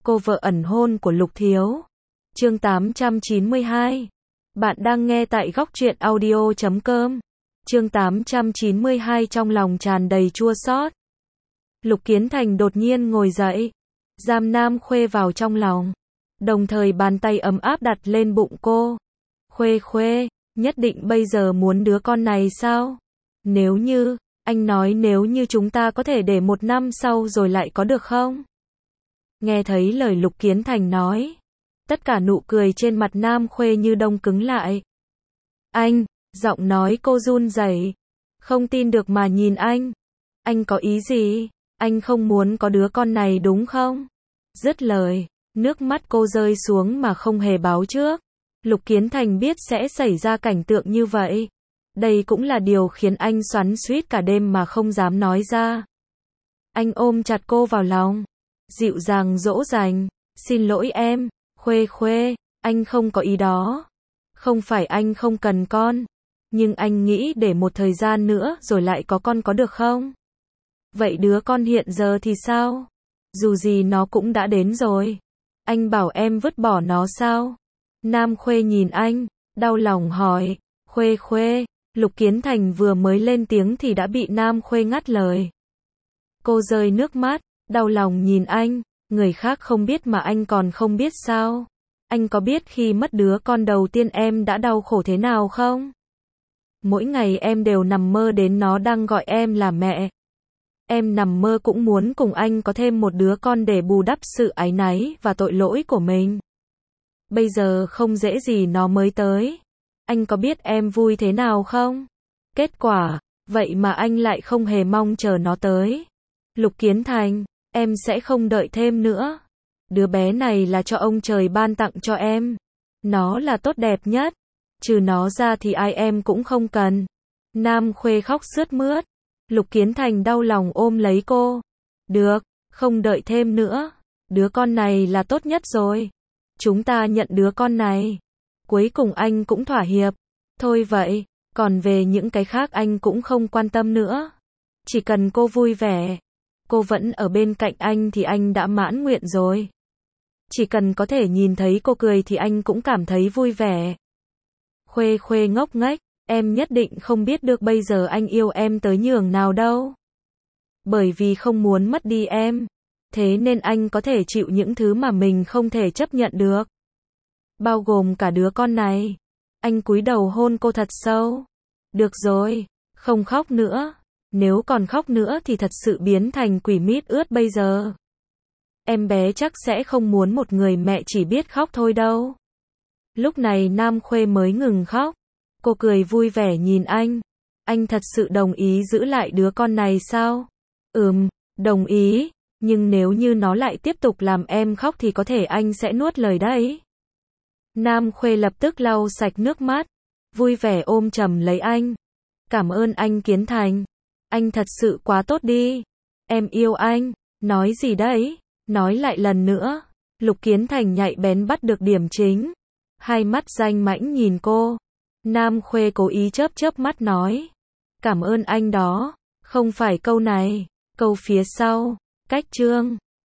cô vợ ẩn hôn của Lục Thiếu. Chương 892. Bạn đang nghe tại góc truyện audio.com. Chương 892 trong lòng tràn đầy chua xót. Lục Kiến Thành đột nhiên ngồi dậy, giam Nam Khuê vào trong lòng, đồng thời bàn tay ấm áp đặt lên bụng cô. Khuê Khuê, nhất định bây giờ muốn đứa con này sao? Nếu như, anh nói nếu như chúng ta có thể để 1 năm sau rồi lại có được không? Nghe thấy lời Lục Kiến Thành nói, tất cả nụ cười trên mặt Nam Khuê như đông cứng lại. Anh, giọng nói cô run rẩy, không tin được mà nhìn anh có ý gì? Anh không muốn có đứa con này đúng không? Dứt lời, nước mắt cô rơi xuống mà không hề báo trước. Lục Kiến Thành biết sẽ xảy ra cảnh tượng như vậy. Đây cũng là điều khiến anh xoắn xuýt cả đêm mà không dám nói ra. Anh ôm chặt cô vào lòng, dịu dàng dỗ dành, xin lỗi em, Khuê Khuê, anh không có ý đó. Không phải anh không cần con, nhưng anh nghĩ để một thời gian nữa rồi lại có con có được không? Vậy đứa con hiện giờ thì sao? Dù gì nó cũng đã đến rồi. Anh bảo em vứt bỏ nó sao? Nam Khuê nhìn anh, đau lòng hỏi. Khuê Khuê, Lục Kiến Thành vừa mới lên tiếng thì đã bị Nam Khuê ngắt lời. Cô rơi nước mắt, đau lòng nhìn anh, người khác không biết mà anh còn không biết sao? Anh có biết khi mất đứa con đầu tiên em đã đau khổ thế nào không? Mỗi ngày em đều nằm mơ đến nó đang gọi em là mẹ. Em nằm mơ cũng muốn cùng anh có thêm một đứa con để bù đắp sự áy náy và tội lỗi của mình. Bây giờ không dễ gì nó mới tới. Anh có biết em vui thế nào không? Kết quả, vậy mà anh lại không hề mong chờ nó tới. Lục Kiến Thành, em sẽ không đợi thêm nữa. Đứa bé này là cho ông trời ban tặng cho em. Nó là tốt đẹp nhất. Trừ nó ra thì ai em cũng không cần. Nam Khuê khóc sướt mướt. Lục Kiến Thành đau lòng ôm lấy cô. Được, không đợi thêm nữa. Đứa con này là tốt nhất rồi. Chúng ta nhận đứa con này. Cuối cùng anh cũng thỏa hiệp. Thôi vậy, còn về những cái khác anh cũng không quan tâm nữa. Chỉ cần cô vui vẻ, cô vẫn ở bên cạnh anh thì anh đã mãn nguyện rồi. Chỉ cần có thể nhìn thấy cô cười thì anh cũng cảm thấy vui vẻ. Khuê Khuê ngốc nghếch, em nhất định không biết được bây giờ anh yêu em tới nhường nào đâu. Bởi vì không muốn mất đi em, thế nên anh có thể chịu những thứ mà mình không thể chấp nhận được. Bao gồm cả đứa con này. Anh cúi đầu hôn cô thật sâu. Được rồi, không khóc nữa. Nếu còn khóc nữa thì thật sự biến thành quỷ mít ướt bây giờ. Em bé chắc sẽ không muốn một người mẹ chỉ biết khóc thôi đâu. Lúc này Nam Khuê mới ngừng khóc. Cô cười vui vẻ nhìn anh. Anh thật sự đồng ý giữ lại đứa con này sao? Đồng ý. Nhưng nếu như nó lại tiếp tục làm em khóc thì có thể anh sẽ nuốt lời đấy. Nam Khuê lập tức lau sạch nước mắt, vui vẻ ôm chầm lấy anh. Cảm ơn anh Kiến Thành. Anh thật sự quá tốt đi. Em yêu anh. Nói gì đấy? Nói lại lần nữa. Lục Kiến Thành nhạy bén bắt được điểm chính. Hai mắt danh mãnh nhìn cô. Nam Khuê cố ý chớp chớp mắt nói. Cảm ơn anh đó. Không phải câu này. Câu phía sau. Cách chương.